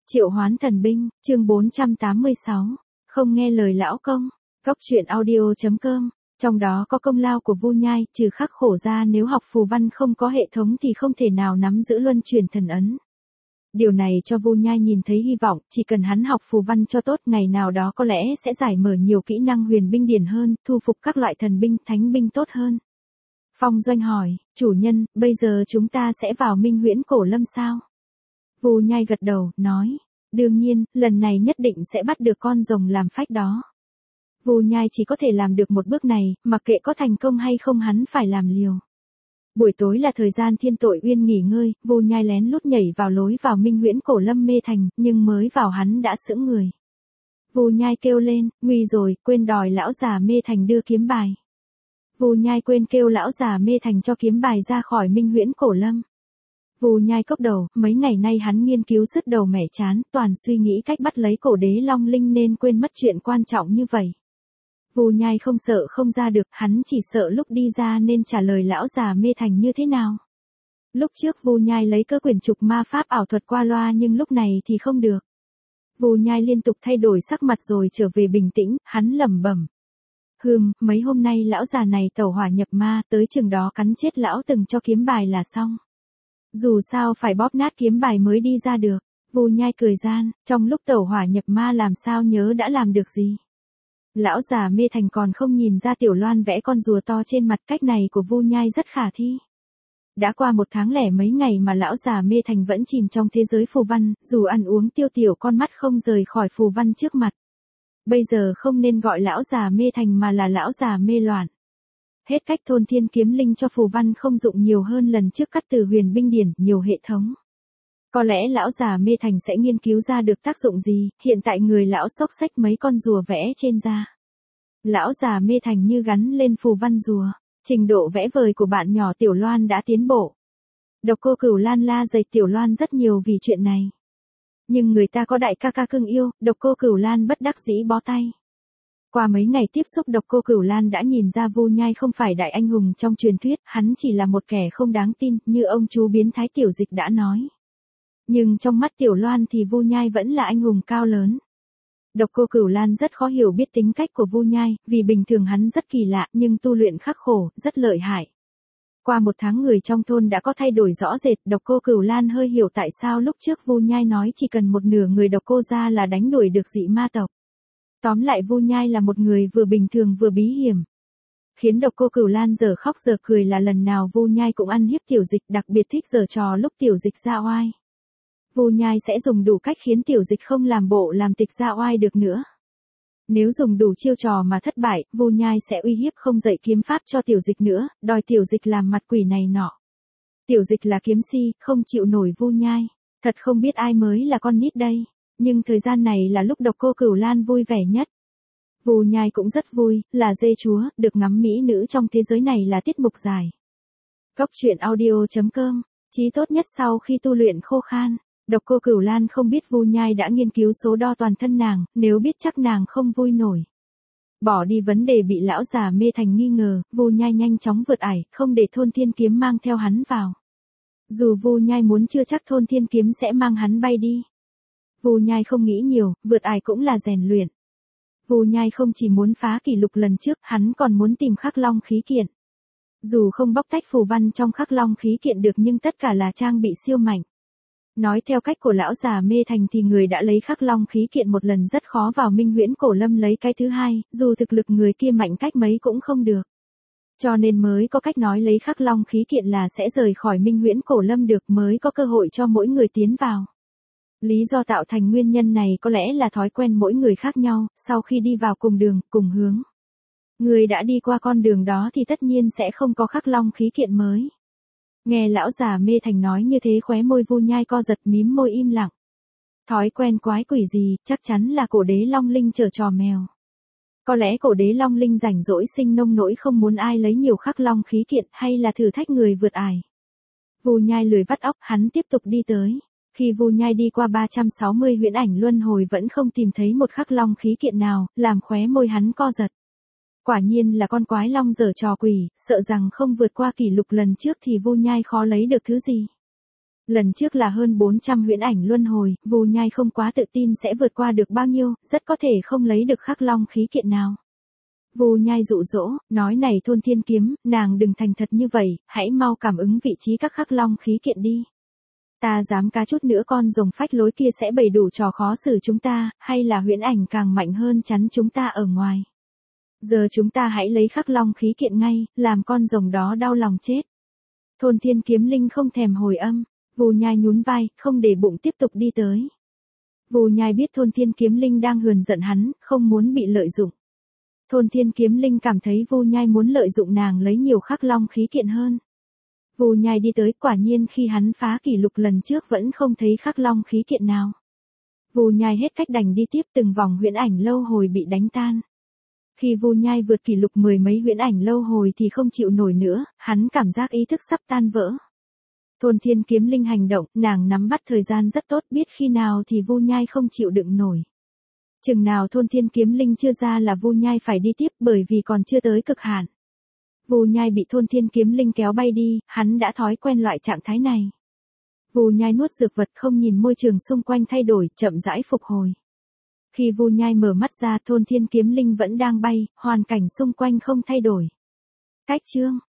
Triệu hoán thần binh, chương 486. Không nghe lời lão công. Cốc truyện audio.com. Trong đó có công lao của Vu Nhai, trừ khắc khổ ra nếu học phù văn không có hệ thống thì không thể nào nắm giữ luân chuyển thần ấn. Điều này cho Vu Nhai nhìn thấy hy vọng, chỉ cần hắn học phù văn cho tốt, ngày nào đó có lẽ sẽ giải mở nhiều kỹ năng huyền binh điển hơn, thu phục các loại thần binh, thánh binh tốt hơn. Phong Doanh hỏi, chủ nhân, bây giờ chúng ta sẽ vào Minh Huyễn Cổ Lâm sao? Vu Nhai gật đầu, nói, đương nhiên, lần này nhất định sẽ bắt được con rồng làm phách đó. Vu Nhai chỉ có thể làm được một bước này, mặc kệ có thành công hay không hắn phải làm liều. Buổi tối là thời gian Thiên Tội Uyên nghỉ ngơi, Vu Nhai lén lút nhảy vào lối vào Minh Huyễn Cổ Lâm mê thành, nhưng mới vào hắn đã sững người. Vu Nhai kêu lên, nguy rồi, quên đòi lão già mê thành đưa kiếm bài. Vu Nhai quên kêu lão già mê thành cho kiếm bài ra khỏi Minh Huyễn Cổ Lâm. Vu Nhai cốc đầu, mấy ngày nay hắn nghiên cứu sứt đầu mẻ chán, toàn suy nghĩ cách bắt lấy cổ đế long linh nên quên mất chuyện quan trọng như vậy. Vu Nhai không sợ không ra được, hắn chỉ sợ lúc đi ra nên trả lời lão già mê thành như thế nào. Lúc trước Vu Nhai lấy cơ quyển trục ma pháp ảo thuật qua loa nhưng lúc này thì không được. Vu Nhai liên tục thay đổi sắc mặt rồi trở về bình tĩnh, hắn lẩm bẩm. Mấy hôm nay lão già này tẩu hỏa nhập ma, tới chừng đó cắn chết lão từng cho kiếm bài là xong. Dù sao phải bóp nát kiếm bài mới đi ra được. Vu Nhai cười gian, trong lúc tẩu hỏa nhập ma làm sao nhớ đã làm được gì. Lão già mê thành còn không nhìn ra Tiểu Loan vẽ con rùa to trên mặt, cách này của Vu Nhai rất khả thi. Đã qua 1 tháng lẻ mấy ngày mà lão già mê thành vẫn chìm trong thế giới phù văn, dù ăn uống tiêu tiểu con mắt không rời khỏi phù văn trước mặt. Bây giờ không nên gọi lão già mê thành mà là lão già mê loạn. Hết cách thôn thiên kiếm linh cho phù văn không dụng nhiều hơn lần trước cắt từ huyền binh điển, nhiều hệ thống. Có lẽ lão già mê thành sẽ nghiên cứu ra được tác dụng gì, hiện tại người lão xốc xách mấy con rùa vẽ trên da. Lão già mê thành như gắn lên phù văn rùa, trình độ vẽ vời của bạn nhỏ Tiểu Loan đã tiến bộ. Độc Cô Cửu Lan la dày Tiểu Loan rất nhiều vì chuyện này. Nhưng người ta có đại ca ca cưng yêu, Độc Cô Cửu Lan bất đắc dĩ bó tay. Qua mấy ngày tiếp xúc Độc Cô Cửu Lan đã nhìn ra Vu Nhai không phải đại anh hùng trong truyền thuyết, hắn chỉ là một kẻ không đáng tin, như ông chú biến thái Tiểu Dịch đã nói. Nhưng trong mắt Tiểu Loan thì Vu Nhai vẫn là anh hùng cao lớn. Độc Cô Cửu Lan rất khó hiểu biết tính cách của Vu Nhai, vì bình thường hắn rất kỳ lạ nhưng tu luyện khắc khổ, rất lợi hại. Qua 1 tháng người trong thôn đã có thay đổi rõ rệt, Độc Cô Cửu Lan hơi hiểu tại sao lúc trước Vu Nhai nói chỉ cần một nửa người Độc Cô ra là đánh đuổi được dị ma tộc. Tóm lại Vu Nhai là một người vừa bình thường vừa bí hiểm. Khiến Độc Cô Cửu Lan giờ khóc giờ cười là lần nào Vu Nhai cũng ăn hiếp Tiểu Dịch, đặc biệt thích giở trò lúc Tiểu Dịch ra oai. Vu Nhai sẽ dùng đủ cách khiến Tiểu Dịch không làm bộ làm tịch ra oai được nữa. Nếu dùng đủ chiêu trò mà thất bại, Vu Nhai sẽ uy hiếp không dạy kiếm pháp cho Tiểu Dịch nữa, đòi Tiểu Dịch làm mặt quỷ này nọ. Tiểu Dịch là kiếm si, không chịu nổi Vu Nhai. Thật không biết ai mới là con nít đây. Nhưng thời gian này là lúc Độc Cô Cửu Lan vui vẻ nhất. Vu Nhai cũng rất vui, là dê chúa, được ngắm mỹ nữ trong thế giới này là tiết mục dài. Cốc truyện audio.com, chí tốt nhất sau khi tu luyện khô khan. Độc Cô Cửu Lan không biết Vu Nhai đã nghiên cứu số đo toàn thân nàng, nếu biết chắc nàng không vui nổi. Bỏ đi vấn đề bị lão già mê thành nghi ngờ, Vu Nhai nhanh chóng vượt ải, không để thôn thiên kiếm mang theo hắn vào. Dù Vu Nhai muốn chưa chắc thôn thiên kiếm sẽ mang hắn bay đi. Vu Nhai không nghĩ nhiều, vượt ải cũng là rèn luyện. Vu Nhai không chỉ muốn phá kỷ lục lần trước, hắn còn muốn tìm Khắc Long khí kiện. Dù không bóc tách phù văn trong Khắc Long khí kiện được nhưng tất cả là trang bị siêu mạnh. Nói theo cách của lão già mê thành thì người đã lấy Khắc Long khí kiện một lần rất khó vào Minh Huyễn Cổ Lâm lấy cái thứ hai, dù thực lực người kia mạnh cách mấy cũng không được. Cho nên mới có cách nói lấy Khắc Long khí kiện là sẽ rời khỏi Minh Huyễn Cổ Lâm được, mới có cơ hội cho mỗi người tiến vào. Lý do tạo thành nguyên nhân này có lẽ là thói quen mỗi người khác nhau, sau khi đi vào cùng đường, cùng hướng. Người đã đi qua con đường đó thì tất nhiên sẽ không có Khắc Long khí kiện mới. Nghe lão già mê thành nói như thế khóe môi Vu Nhai co giật, mím môi im lặng. Thói quen quái quỷ gì, chắc chắn là cổ đế long linh giở trò mèo. Có lẽ cổ đế long linh rảnh rỗi sinh nông nỗi không muốn ai lấy nhiều Khắc Long khí kiện, hay là thử thách người vượt ải. Vu Nhai lười vắt óc, hắn tiếp tục đi tới. Khi Vu Nhai đi qua 360 huyễn ảnh luân hồi vẫn không tìm thấy một Khắc Long khí kiện nào, làm khóe môi hắn co giật. Quả nhiên là con quái long giở trò quỷ, sợ rằng không vượt qua kỷ lục lần trước thì Vu Nhai khó lấy được thứ gì. Lần trước là hơn 400 huyễn ảnh luân hồi, Vu Nhai không quá tự tin sẽ vượt qua được bao nhiêu, rất có thể không lấy được khắc long khí kiện nào. Vu Nhai dụ dỗ, nói này Thôn Thiên Kiếm, nàng đừng thành thật như vậy, hãy mau cảm ứng vị trí các khắc long khí kiện đi. Ta dám cá chút nữa con rồng phách lối kia sẽ bày đủ trò khó xử chúng ta, hay là huyễn ảnh càng mạnh hơn chắn chúng ta ở ngoài. Giờ chúng ta hãy lấy khắc long khí kiện ngay, làm con rồng đó đau lòng chết. Thôn Thiên Kiếm Linh không thèm hồi âm, Vu Nhai nhún vai, không để bụng tiếp tục đi tới. Vu Nhai biết Thôn Thiên Kiếm Linh đang hờn giận hắn, không muốn bị lợi dụng. Thôn Thiên Kiếm Linh cảm thấy Vu Nhai muốn lợi dụng nàng lấy nhiều khắc long khí kiện hơn. Vu Nhai đi tới, quả nhiên khi hắn phá kỷ lục lần trước vẫn không thấy khắc long khí kiện nào. Vu Nhai hết cách đành đi tiếp, từng vòng huyễn ảnh lâu hồi bị đánh tan. Khi Vu Nhai vượt kỷ lục 10 mấy huyễn ảnh lâu hồi thì không chịu nổi nữa, hắn cảm giác ý thức sắp tan vỡ. Thôn Thiên Kiếm Linh hành động, nàng nắm bắt thời gian rất tốt, biết khi nào thì Vu Nhai không chịu đựng nổi. Chừng nào Thôn Thiên Kiếm Linh chưa ra là Vu Nhai phải đi tiếp, bởi vì còn chưa tới cực hạn. Vu Nhai bị Thôn Thiên Kiếm Linh kéo bay đi, hắn đã thói quen loại trạng thái này. Vu Nhai nuốt dược vật, không nhìn môi trường xung quanh thay đổi, chậm rãi phục hồi. Khi Vu Nhai mở mắt ra, Thôn Thiên Kiếm Linh vẫn đang bay, hoàn cảnh xung quanh không thay đổi. Cách chương